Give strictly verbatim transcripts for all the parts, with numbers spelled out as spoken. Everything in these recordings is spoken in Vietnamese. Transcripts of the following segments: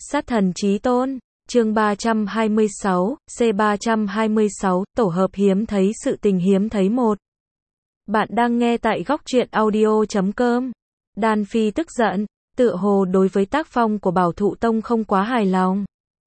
Sát thần chí tôn, chương ba trăm hai mươi sáu, C ba trăm hai mươi sáu, tổ hợp hiếm thấy sự tình hiếm thấy một. Bạn đang nghe tại góc truyện audio chấm com. Đan Phi tức giận, tựa hồ đối với tác phong của Bảo Thụ Tông không quá hài lòng.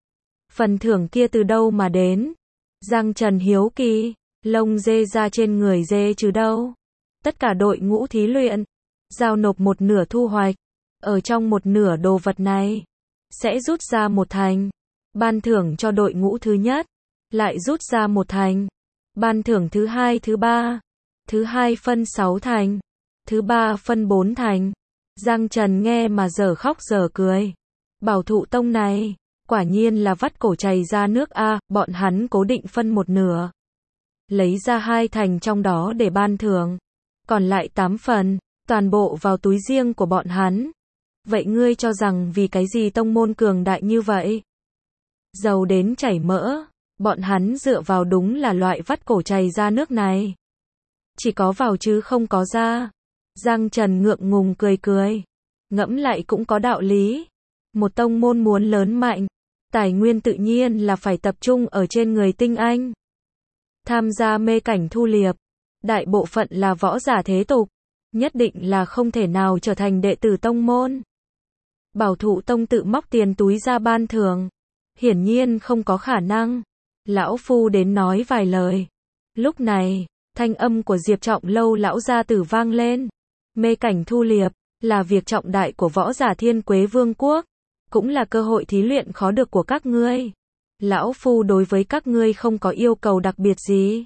Phần thưởng kia từ đâu mà đến? Giang Trần hiếu kỳ, lông dê ra trên người dê chứ đâu. Tất cả đội ngũ thí luyện, giao nộp một nửa thu hoạch. Ở trong một nửa đồ vật này, sẽ rút ra một thành. Ban thưởng cho đội ngũ thứ nhất, lại rút ra một thành. Ban thưởng thứ hai thứ ba, thứ hai phân sáu thành, thứ ba phân bốn thành. Giang Trần nghe mà dở khóc dở cười. Bảo Thụ Tông này, quả nhiên là vắt cổ chày ra nước a, bọn hắn cố định phân một nửa. Lấy ra hai thành trong đó để ban thưởng. Còn lại tám phần, toàn bộ vào túi riêng của bọn hắn. Vậy ngươi cho rằng vì cái gì tông môn cường đại như vậy? Giàu đến chảy mỡ, bọn hắn dựa vào đúng là loại vắt cổ chày ra nước này. Chỉ có vào chứ không có ra. Giang Trần ngượng ngùng cười cười. Ngẫm lại cũng có đạo lý. Một tông môn muốn lớn mạnh, tài nguyên tự nhiên là phải tập trung ở trên người tinh anh. Tham gia mê cảnh thu liệp, đại bộ phận là võ giả thế tục, nhất định là không thể nào trở thành đệ tử tông môn. Bảo Thụ Tông tự móc tiền túi ra ban thưởng, hiển nhiên không có khả năng. Lão phu đến nói vài lời. Lúc này, thanh âm của Diệp Trọng Lâu lão gia tử vang lên. Mê cảnh thu liệp là việc trọng đại của võ giả Thiên Quế Vương quốc, cũng là cơ hội thí luyện khó được của các ngươi. Lão phu đối với các ngươi không có yêu cầu đặc biệt gì,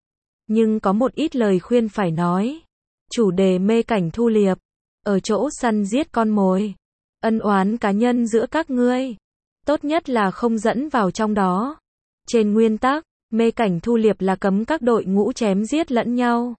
nhưng có một ít lời khuyên phải nói. Chủ đề mê cảnh thu liệp, ở chỗ săn giết con mồi, ân oán cá nhân giữa các ngươi, tốt nhất là không dẫn vào trong đó. Trên nguyên tắc, mê cảnh thu liệp là cấm các đội ngũ chém giết lẫn nhau,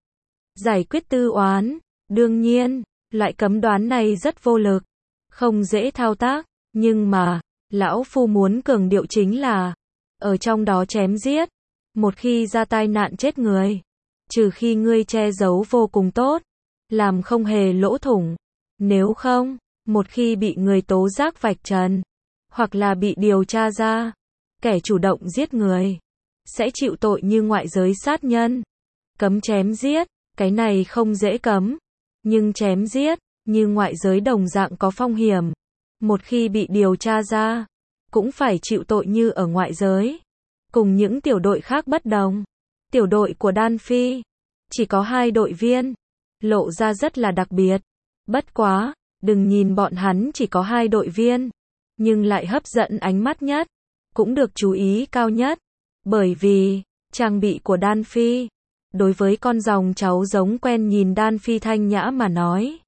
giải quyết tư oán. Đương nhiên, loại cấm đoán này rất vô lực, không dễ thao tác, nhưng mà, lão phu muốn cường điệu chính là, ở trong đó chém giết, một khi ra tai nạn chết người, trừ khi ngươi che giấu vô cùng tốt, làm không hề lỗ thủng, nếu không, một khi bị người tố giác vạch trần, hoặc là bị điều tra ra, kẻ chủ động giết người, sẽ chịu tội như ngoại giới sát nhân. Cấm chém giết, cái này không dễ cấm, nhưng chém giết, như ngoại giới đồng dạng có phong hiểm. Một khi bị điều tra ra, cũng phải chịu tội như ở ngoại giới. Cùng những tiểu đội khác bất đồng, tiểu đội của Đan Phi chỉ có hai đội viên, lộ ra rất là đặc biệt. Bất quá, đừng nhìn bọn hắn chỉ có hai đội viên, nhưng lại hấp dẫn ánh mắt nhất, cũng được chú ý cao nhất, bởi vì trang bị của Đan Phi, đối với con dòng cháu giống quen nhìn Đan Phi thanh nhã mà nói.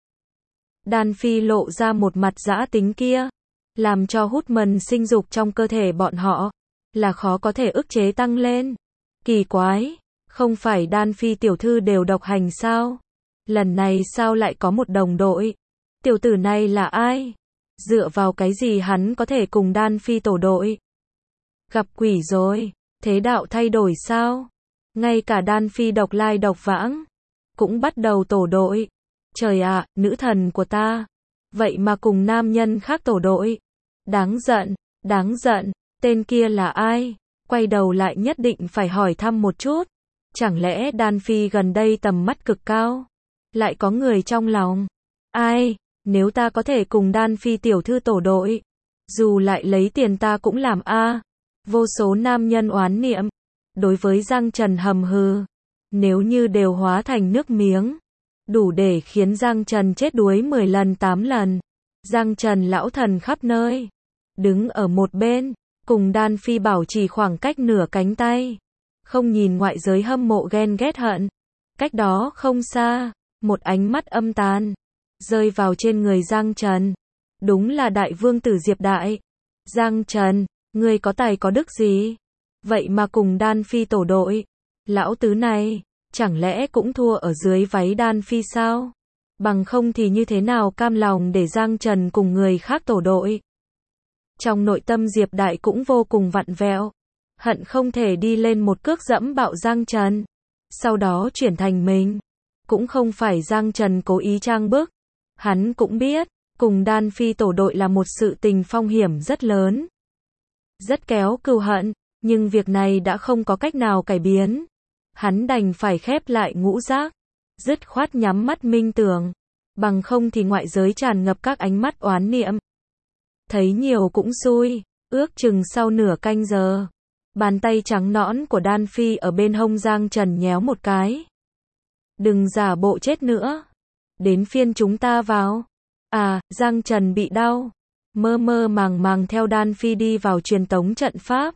Đan Phi lộ ra một mặt dã tính kia, làm cho hút mần sinh dục trong cơ thể bọn họ là khó có thể ức chế tăng lên. Kỳ quái, không phải Đan Phi tiểu thư đều độc hành sao? Lần này sao lại có một đồng đội? Tiểu tử này là ai? Dựa vào cái gì hắn có thể cùng Đan Phi tổ đội? Gặp quỷ rồi, thế đạo thay đổi sao? Ngay cả Đan Phi độc lai độc vãng cũng bắt đầu tổ đội. Trời ạ, nữ thần của ta, vậy mà cùng nam nhân khác tổ đội. Đáng giận, đáng giận, tên kia là ai? Quay đầu lại nhất định phải hỏi thăm một chút. Chẳng lẽ Đan Phi gần đây tầm mắt cực cao, lại có người trong lòng? Ai, nếu ta có thể cùng Đan Phi tiểu thư tổ đội, dù lại lấy tiền ta cũng làm a. Vô số nam nhân oán niệm đối với Giang Trần hầm hừ, nếu như đều hóa thành nước miếng, đủ để khiến Giang Trần chết đuối mười lần tám lần. Giang Trần lão thần khắp nơi, đứng ở một bên, cùng Đan Phi bảo trì khoảng cách nửa cánh tay, không nhìn ngoại giới hâm mộ ghen ghét hận. Cách đó không xa, một ánh mắt âm tàn rơi vào trên người Giang Trần. Đúng là đại vương tử Diệp Đại. Giang Trần, ngươi có tài có đức gì? Vậy mà cùng Đan Phi tổ đội. Lão tứ này, chẳng lẽ cũng thua ở dưới váy Đan Phi sao? Bằng không thì như thế nào cam lòng để Giang Trần cùng người khác tổ đội? Trong nội tâm Diệp Đại cũng vô cùng vặn vẹo, hận không thể đi lên một cước dẫm bạo Giang Trần, sau đó chuyển thành mình. Cũng không phải Giang Trần cố ý trang bức, hắn cũng biết, Cùng Đan Phi tổ đội là một sự tình phong hiểm rất lớn. Rất kéo cừu hận, nhưng việc này đã không có cách nào cải biến. Hắn đành phải khép lại ngũ giác, dứt khoát nhắm mắt minh tưởng. Bằng không thì ngoại giới tràn ngập các ánh mắt oán niệm. Thấy nhiều cũng xui, ước chừng sau nửa canh giờ. Bàn tay trắng nõn của Đan Phi ở bên hông Giang Trần nhéo một cái. Đừng giả bộ chết nữa. Đến phiên chúng ta vào. À, Giang Trần bị đau. Mơ mơ màng màng theo Đan Phi đi vào truyền tống trận pháp.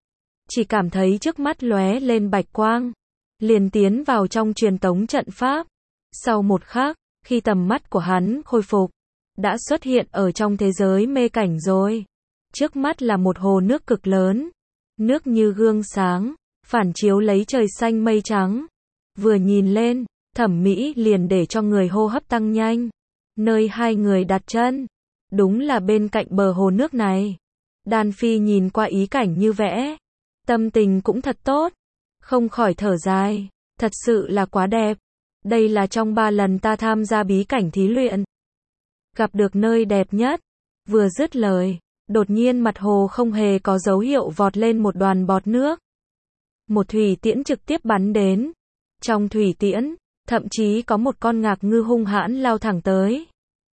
Chỉ cảm thấy trước mắt lóe lên bạch quang. Liền tiến vào trong truyền tống trận pháp. Sau một khắc, khi tầm mắt của hắn khôi phục, đã xuất hiện ở trong thế giới mê cảnh rồi. Trước mắt là một hồ nước cực lớn. Nước như gương sáng, phản chiếu lấy trời xanh mây trắng. Vừa nhìn lên, thẩm mỹ liền để cho người hô hấp tăng nhanh. Nơi hai người đặt chân, đúng là bên cạnh bờ hồ nước này. Đan Phi nhìn qua ý cảnh như vẽ, tâm tình cũng thật tốt, không khỏi thở dài, thật sự là quá đẹp. Đây là trong ba lần ta tham gia bí cảnh thí luyện, gặp được nơi đẹp nhất. Vừa dứt lời, đột nhiên mặt hồ không hề có dấu hiệu vọt lên một đoàn bọt nước. Một thủy tiễn trực tiếp bắn đến. Trong thủy tiễn, thậm chí có một con ngạc ngư hung hãn lao thẳng tới.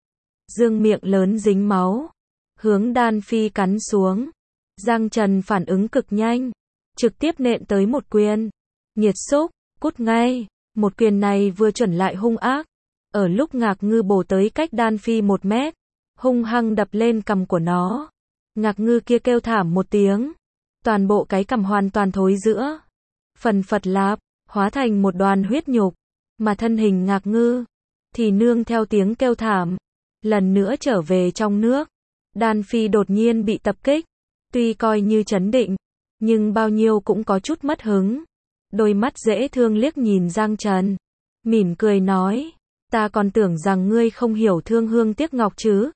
Dương miệng lớn dính máu, hướng Đan Phi cắn xuống. Giang Trần phản ứng cực nhanh, trực tiếp nện tới một quyền. Nhiệt xúc, cút ngay. Một quyền này vừa chuẩn lại hung ác. Ở lúc ngạc ngư bổ tới cách Đan Phi một mét, hung hăng đập lên cằm của nó. Ngạc ngư kia kêu thảm một tiếng, toàn bộ cái cằm hoàn toàn thối rữa, phần phật lạp, hóa thành một đoàn huyết nhục. Mà thân hình ngạc ngư thì nương theo tiếng kêu thảm, lần nữa trở về trong nước. Đan Phi đột nhiên bị tập kích, tuy coi như trấn định, nhưng bao nhiêu cũng có chút mất hứng. Đôi mắt dễ thương liếc nhìn Giang Trần, mỉm cười nói, ta còn tưởng rằng ngươi không hiểu thương hương tiếc ngọc chứ.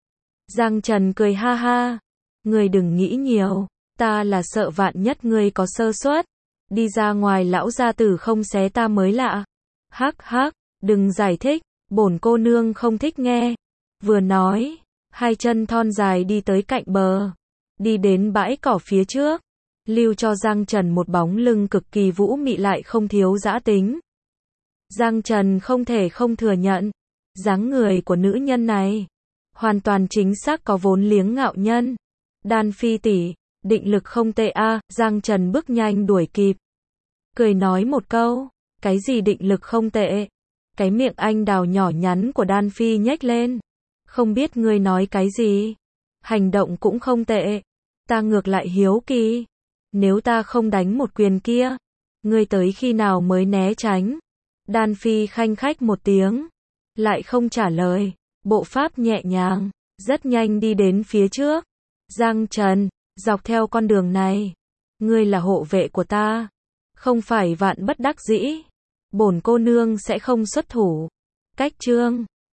Giang Trần cười ha ha, ngươi đừng nghĩ nhiều, ta là sợ vạn nhất ngươi có sơ suất, đi ra ngoài lão gia tử không xé ta mới lạ. Hắc hắc, đừng giải thích, bổn cô nương không thích nghe. Vừa nói, hai chân thon dài đi tới cạnh bờ, đi đến bãi cỏ phía trước, lưu cho Giang Trần một bóng lưng cực kỳ vũ mị lại không thiếu dã tính. Giang Trần không thể không thừa nhận, dáng người của nữ nhân này hoàn toàn chính xác có vốn liếng ngạo nhân. Đan Phi tỷ, định lực không tệ a. Giang Trần bước nhanh đuổi kịp, cười nói một câu, cái gì định lực không tệ? Cái miệng anh đào nhỏ nhắn của Đan Phi nhếch lên, không biết ngươi nói cái gì? Hành động cũng không tệ, ta ngược lại hiếu kỳ, nếu ta không đánh một quyền kia, ngươi tới khi nào mới né tránh? Đan Phi khanh khách một tiếng, lại không trả lời, bộ pháp nhẹ nhàng, rất nhanh đi đến phía trước. Giang Trần, dọc theo con đường này, ngươi là hộ vệ của ta, không phải vạn bất đắc dĩ, bổn cô nương sẽ không xuất thủ. Cách chương